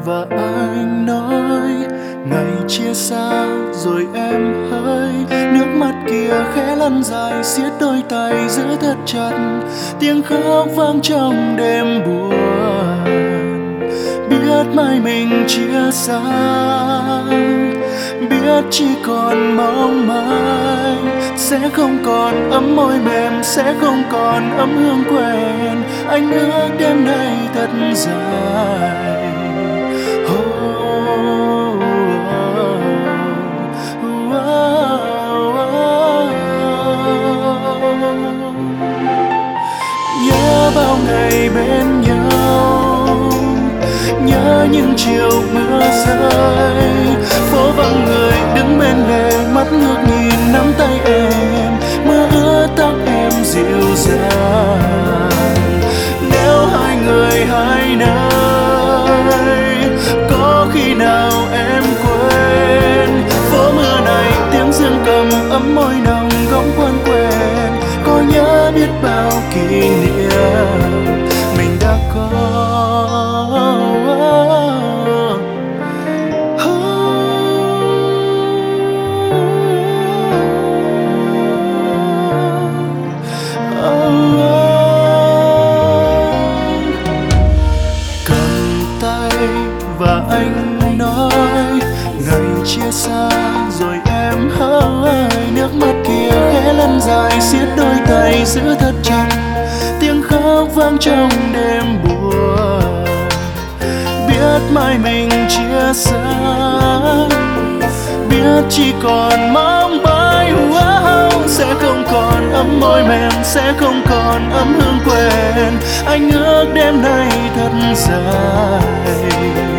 và anh nói ngày chia xa rồi em hỡi, nước mắt kia khẽ lăn dài siết đôi tay giữ thật chặt, tiếng khóc vang trong đêm buồn. Biết mai mình chia xa, biết chỉ còn mong manh sẽ không còn ấm môi mềm, sẽ không còn ấm hương quen. Anh ước đêm nay thật dài. Nhớ bao ngày bên nhau, nhớ những chiều mưa rơi, phố vắng người đứng bên lề mắt ngước nhìn nắm tay em, mưa ướt tóc em dịu dàng. Nếu hai người hai nơi, có khi nào em quên phố mưa này, tiếng dương cầm ấm môi nồng góc quen quen, có nhớ biết bao kỷ niệm mình đã có. Cầm tay và anh nói ngày chia xa rồi em hỡi, nước mắt kia khẽ lăn dài siết đôi tay giữ thật chặt, tiếng khóc vang trong đêm buồn. Biết mai mình chia xa, biết chỉ còn mong mãi, sẽ không còn ấm môi mềm, sẽ không còn ấm hương quen. Anh ước đêm nay thật dài.